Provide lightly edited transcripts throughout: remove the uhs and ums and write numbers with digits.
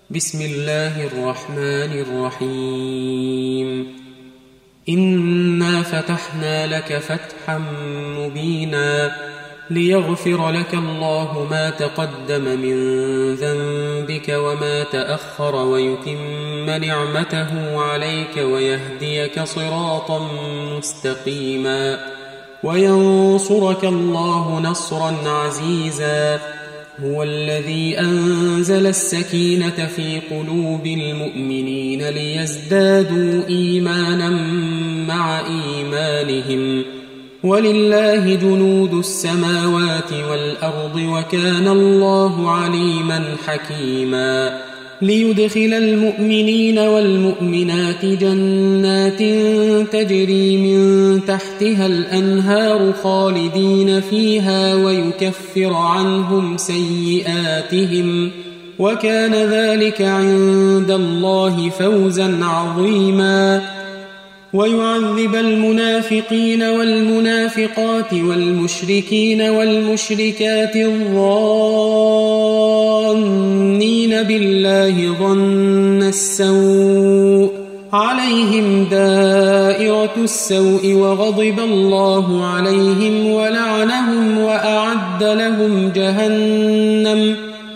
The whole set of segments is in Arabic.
بسم الله الرحمن الرحيم إنا فتحنا لك فتحا مبينا ليغفر لك الله ما تقدم من ذنبك وما تأخر ويتم نعمته عليك ويهديك صراطا مستقيما وينصرك الله نصرا عزيزا هو الذي أنزل السكينة في قلوب المؤمنين ليزدادوا إيمانا مع إيمانهم ولله جنود السماوات والأرض وكان الله عليما حكيما ليدخل المؤمنين والمؤمنات جنات تجري من تحتها الأنهار خالدين فيها ويكفر عنهم سيئاتهم وكان ذلك عند الله فوزا عظيما ويعذب المنافقين والمنافقات والمشركين والمشركات الظانين بالله ظن السوء عليهم دائرة السوء وغضب الله عليهم ولعنهم وأعد لهم جهنم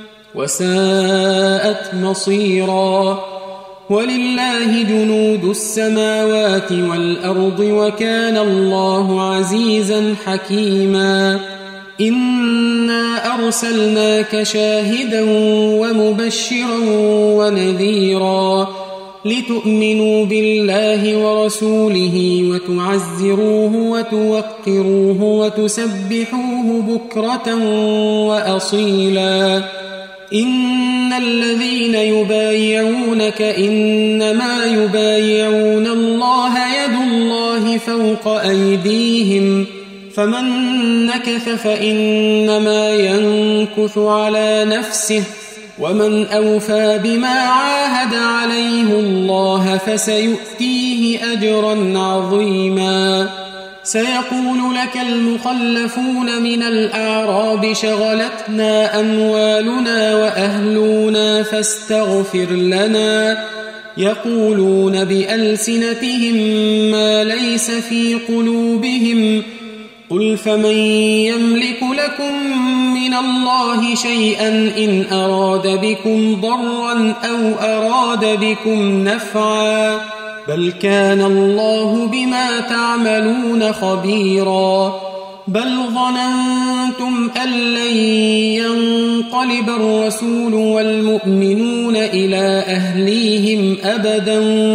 وساءت مصيرا ولله جنود السماوات والأرض وكان الله عزيزا حكيما إنا أرسلناك شاهدا ومبشرا ونذيرا لتؤمنوا بالله ورسوله وتعزروه وتوقروه وتسبحوه بكرة وأصيلا إن الذين يبايعونك إنما يبايعون الله يد الله فوق أيديهم فمن نكث فإنما ينكث على نفسه ومن أوفى بما عاهد عليه الله فسيؤتيه أجرا عظيما سيقول لك المخلفون من الأعراب شغلتنا أموالنا وأهلنا فاستغفر لنا يقولون بألسنتهم ما ليس في قلوبهم قل فمن يملك لكم من الله شيئا إن أراد بكم ضرا أو أراد بكم نفعا بل كان الله بما تعملون خبيرا بل ظننتم أن لن ينقلب الرسول والمؤمنون إلى أهليهم أبدا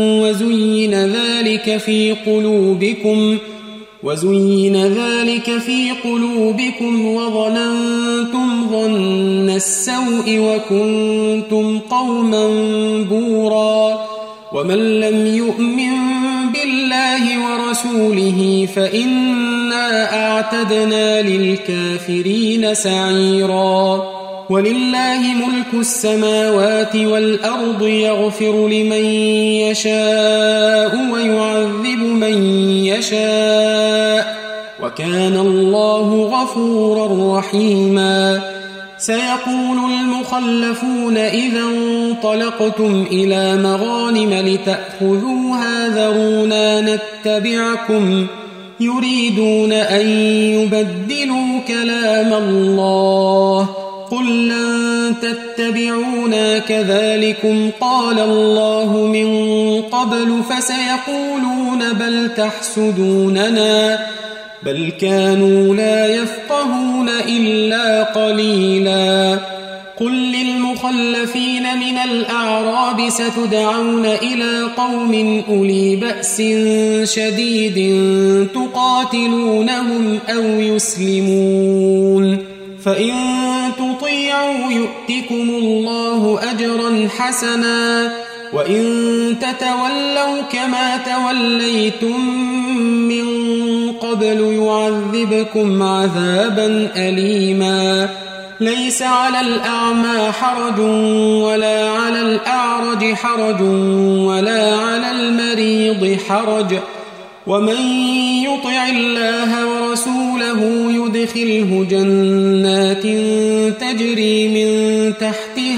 وزين ذلك في قلوبكم وظننتم ظن السوء وكنتم قوما بورا ومن لم يؤمن بالله ورسوله فإنا أعتدنا للكافرين سعيرا ولله ملك السماوات والأرض يغفر لمن يشاء ويعذب من يشاء وكان الله غفورا رحيما سيقول المخلفون إذا انطلقتم إلى مغانم لتأخذوها ذرونا نتبعكم يريدون أن يبدلوا كلام الله قل لن تتبعونا كذلكم قال الله من قبل فسيقولون بل تحسدوننا بل كانوا لا يفقهون إلا قليلا قل للمخلفين من الأعراب ستدعون إلى قوم أولي بأس شديد تقاتلونهم أو يسلمون فإن تطيعوا يؤتكم الله أجرا حسنا وإن تتولوا كما توليتم من قبل يعذبكم عذابا أليما ليس على الأعمى حرج ولا على الأعرج حرج ولا على المريض حرج ومن يطع الله ورسوله يدخله جنات تجري من تحتها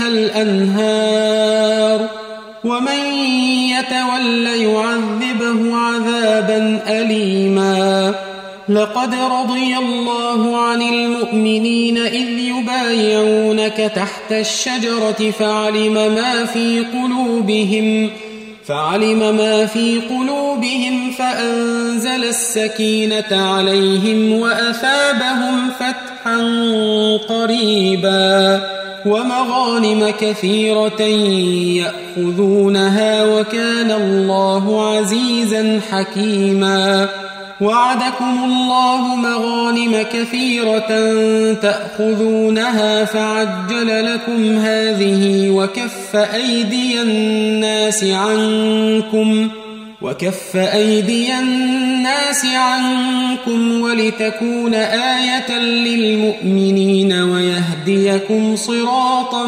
الأنهار ومن يتول يعذبه عذابا أليما لقد رضي الله عن المؤمنين إذ يبايعونك تحت الشجرة فعلم ما في قلوبهم فأنزل السكينة عليهم وأثابهم فتحا قريبا ومغانم كثيرة يأخذونها وكان الله عزيزا حكيما وعدكم الله مغانم كثيرة تأخذونها فعجل لكم هذه وكف أيدي الناس عنكم ولتكون آية للمؤمنين ويهديكم صراطا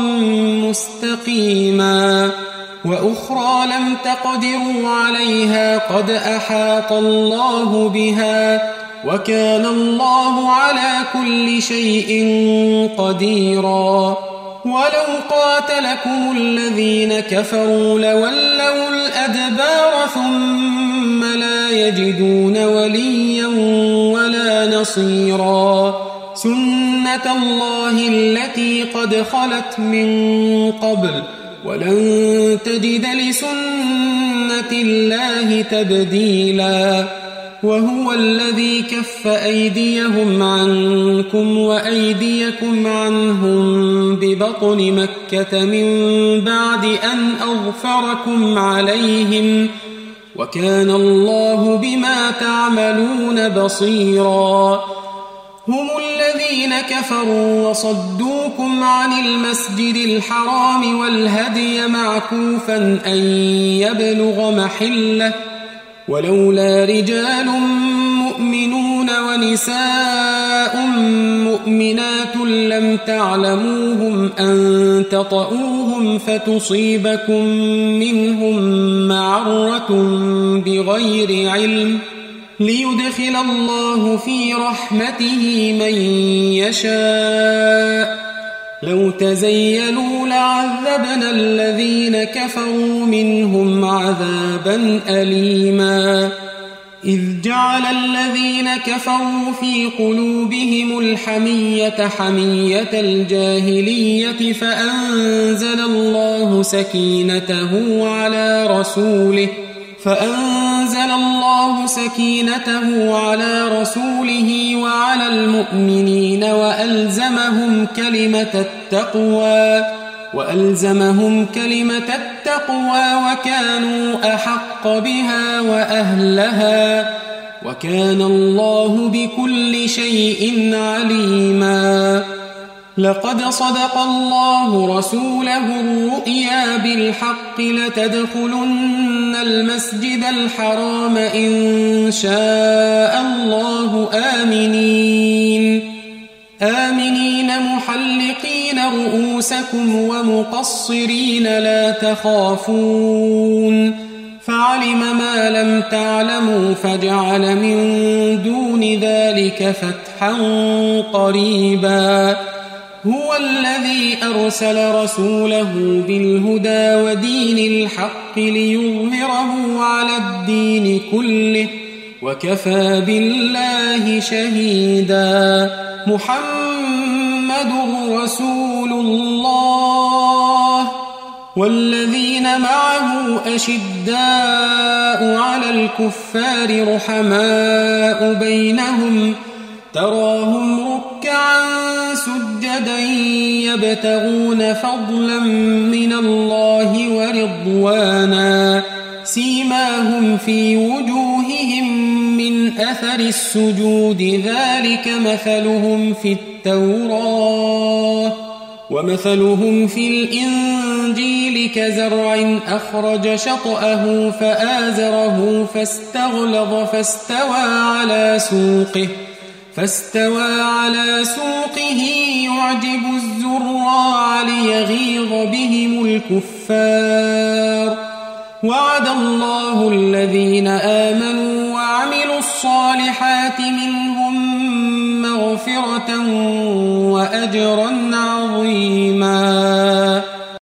مستقيما وأخرى لم تقدروا عليها قد أحاط الله بها وكان الله على كل شيء قديرا ولو قاتلكم الذين كفروا لولوا الأدبار ثم لا يجدون وليا ولا نصيرا سنة الله التي قد خلت من قبل ولن تجد لسنة الله تبديلا وهو الذي كف أيديهم عنكم وأيديكم عنهم ببطن مكة من بعد أن أغفركم عليهم وكان الله بما تعملون بصيرا هم الذين كفروا وصدوكم عن المسجد الحرام والهدي معكوفا أن يبلغ محله ولولا رجال مؤمنون ونساء مؤمنات لم تعلموهم أن تطؤوهم فتصيبكم منهم معرة بغير علم ليدخل الله في رحمته من يشاء لو تزيلوا لعذبنا الذين كفروا منهم عذابا أليما إذ جعل الذين كفروا في قلوبهم الحمية حمية الجاهلية فأنزل الله سكينته على رسوله وعلى المؤمنين وألزمهم كلمة التقوى وكانوا أحق بها وأهلها وكان الله بكل شيء عليما لقد صدق الله رسوله الرؤيا بالحق لتدخلن المسجد الحرام إن شاء الله آمنين محلقين رؤوسكم ومقصرين لا تخافون فعلم ما لم تعلموا فجعل من دون ذلك فتحا قريبا هو الذي أرسل رسوله بالهدى ودين الحق ليظهره على الدين كله وكفى بالله شهيدا محمد رسول الله والذين معه أشداء على الكفار رحماء بينهم تراهم ركعا سجدا يبتغون فضلا من الله ورضوانا سيماهم في وجوههم من أثر السجود ذلك مثلهم في التوراة ومثلهم في الإنجيل كزرع أخرج شطأه فآزره فاستغلظ فاستوى على سوقه يعجب الزراع ليغيظ بهم الكفار وعد الله الذين آمنوا وعملوا الصالحات منهم مغفرة وأجرا عظيما